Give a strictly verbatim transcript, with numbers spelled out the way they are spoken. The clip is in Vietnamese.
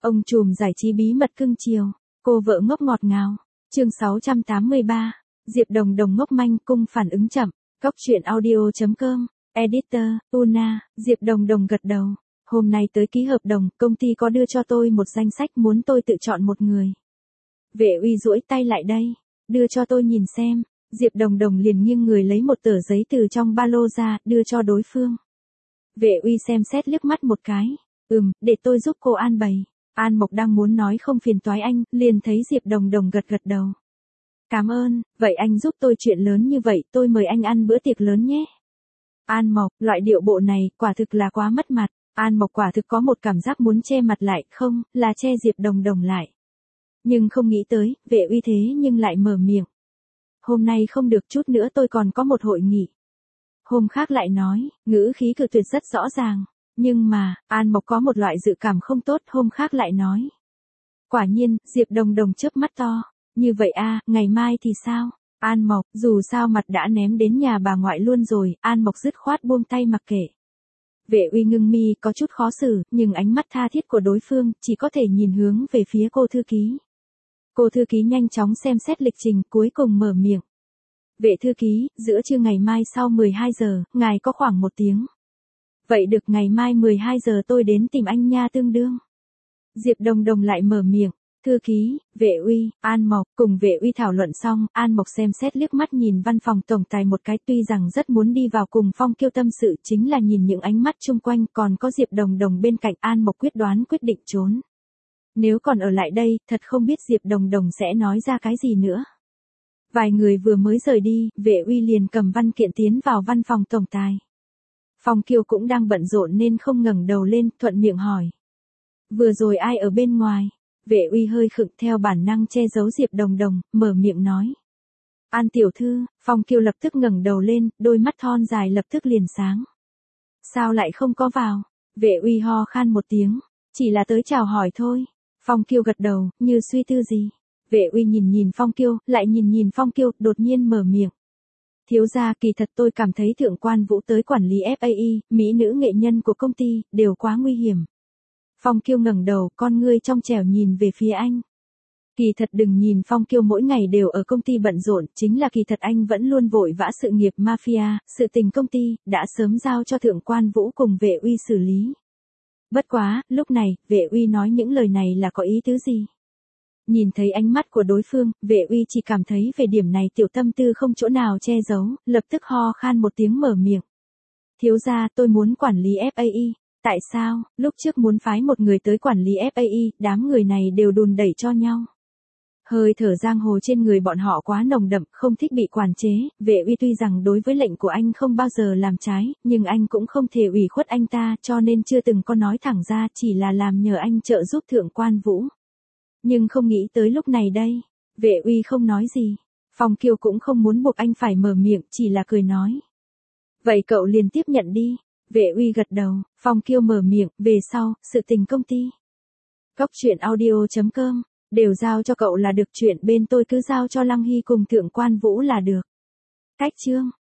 Ông trùm giải trí bí mật cưng chiều, cô vợ ngốc ngọt ngào. Chương sáu trăm tám mươi ba. Diệp Đồng Đồng ngốc manh cung phản ứng chậm. Cóc truyện audio chấm com. Editor, Una. Diệp Đồng Đồng gật đầu. Hôm nay tới ký hợp đồng, công ty có đưa cho tôi một danh sách muốn tôi tự chọn một người. Vệ Uy duỗi tay lại đây, đưa cho tôi nhìn xem. Diệp Đồng Đồng liền nghiêng người lấy một tờ giấy từ trong ba lô ra, đưa cho đối phương. Vệ Uy xem xét liếc mắt một cái. Ừm, để tôi giúp cô an bày. An Mộc đang muốn nói không phiền toái anh, liền thấy Diệp Đồng Đồng gật gật đầu. Cảm ơn, vậy anh giúp tôi chuyện lớn như vậy, tôi mời anh ăn bữa tiệc lớn nhé. An Mộc, loại điệu bộ này, quả thực là quá mất mặt. An Mộc quả thực có một cảm giác muốn che mặt lại, không, là che Diệp Đồng Đồng lại. Nhưng không nghĩ tới, Vệ Uy thế nhưng lại mở miệng. Hôm nay không được, chút nữa tôi còn có một hội nghị. Hôm khác lại nói, ngữ khí cự tuyệt rất rõ ràng. Nhưng mà, An Mộc có một loại dự cảm không tốt, hôm khác lại nói. Quả nhiên, Diệp Đồng Đồng chớp mắt to. Như vậy a, ngày mai thì sao? An Mộc, dù sao mặt đã ném đến nhà bà ngoại luôn rồi, An Mộc dứt khoát buông tay mặc kệ. Vệ Uy ngưng mi có chút khó xử, nhưng ánh mắt tha thiết của đối phương chỉ có thể nhìn hướng về phía cô thư ký. Cô thư ký nhanh chóng xem xét lịch trình, cuối cùng mở miệng. Vệ thư ký, giữa trưa ngày mai sau mười hai giờ, ngài có khoảng một tiếng. Vậy được, ngày mai mười hai giờ tôi đến tìm anh nha tương đương. Diệp Đồng Đồng lại mở miệng. Thư ký, Vệ Uy, An Mộc, cùng Vệ Uy thảo luận xong, An Mộc xem xét liếc mắt nhìn văn phòng tổng tài một cái, tuy rằng rất muốn đi vào cùng Phong Kiêu tâm sự, chính là nhìn những ánh mắt chung quanh, còn có Diệp Đồng Đồng bên cạnh, An Mộc quyết đoán quyết định trốn. Nếu còn ở lại đây, thật không biết Diệp Đồng Đồng sẽ nói ra cái gì nữa. Vài người vừa mới rời đi, Vệ Uy liền cầm văn kiện tiến vào văn phòng tổng tài. Phong Kiêu cũng đang bận rộn nên không ngẩng đầu lên, thuận miệng hỏi. Vừa rồi ai ở bên ngoài? Vệ Uy hơi khựng, theo bản năng che giấu Diệp Đồng Đồng, mở miệng nói. An tiểu thư. Phong Kiêu lập tức ngẩng đầu lên, đôi mắt thon dài lập tức liền sáng. Sao lại không có vào? Vệ Uy ho khan một tiếng. Chỉ là tới chào hỏi thôi. Phong Kiêu gật đầu, như suy tư gì. Vệ Uy nhìn nhìn Phong Kiêu, lại nhìn nhìn Phong Kiêu, đột nhiên mở miệng. Thiếu gia, kỳ thật tôi cảm thấy Thượng Quan Vũ tới quản lý ép a i, mỹ nữ nghệ nhân của công ty, đều quá nguy hiểm. Phong Kiêu ngẩng đầu, con ngươi trong trẻo nhìn về phía anh. Kỳ thật đừng nhìn Phong Kiêu mỗi ngày đều ở công ty bận rộn, chính là kỳ thật anh vẫn luôn vội vã sự nghiệp mafia, sự tình công ty, đã sớm giao cho Thượng Quan Vũ cùng Vệ Uy xử lý. Bất quá, lúc này, Vệ Uy nói những lời này là có ý tứ gì? Nhìn thấy ánh mắt của đối phương, Vệ Uy chỉ cảm thấy về điểm này tiểu tâm tư không chỗ nào che giấu, lập tức ho khan một tiếng mở miệng. Thiếu gia, tôi muốn quản lý ép a i. Tại sao, lúc trước muốn phái một người tới quản lý ép a i, đám người này đều đùn đẩy cho nhau. Hơi thở giang hồ trên người bọn họ quá nồng đậm, không thích bị quản chế. Vệ Uy tuy rằng đối với lệnh của anh không bao giờ làm trái, nhưng anh cũng không thể ủy khuất anh ta, cho nên chưa từng có nói thẳng ra, chỉ là làm nhờ anh trợ giúp Thượng Quan Vũ. Nhưng không nghĩ tới lúc này đây, Vệ Uy không nói gì. Phong Kiêu cũng không muốn buộc anh phải mở miệng, chỉ là cười nói. Vậy cậu liền tiếp nhận đi. Vệ Uy gật đầu, Phong Kiêu mở miệng, về sau, sự tình công ty. Cóc truyện audio chấm com, đều giao cho cậu là được, chuyện bên tôi cứ giao cho Lăng Hy cùng Thượng Quan Vũ là được. Cách chương.